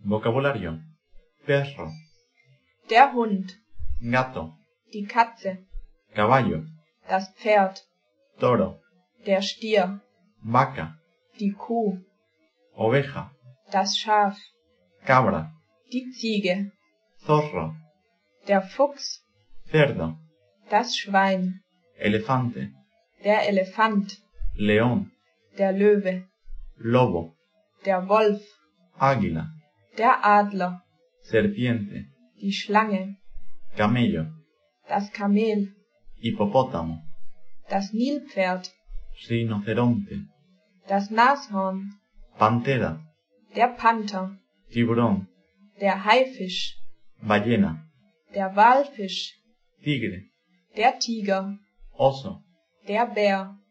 Vocabulario. Perro, der Hund, gato, die Katze, caballo, das Pferd, toro, der Stier, vaca, die Kuh, oveja, das Schaf, cabra, die Ziege, zorro, der Fuchs, cerdo, das Schwein, elefante, der Elefant, león, der Löwe, lobo, der Wolf, águila, der Adler, serpiente, die Schlange, camello, das Kamel, hipopótamo, das Nilpferd, rinoceronte, das Nashorn, pantera, der Panther, tiburón, der Haifisch, ballena, der Walfisch, tigre, der Tiger, oso, der Bär,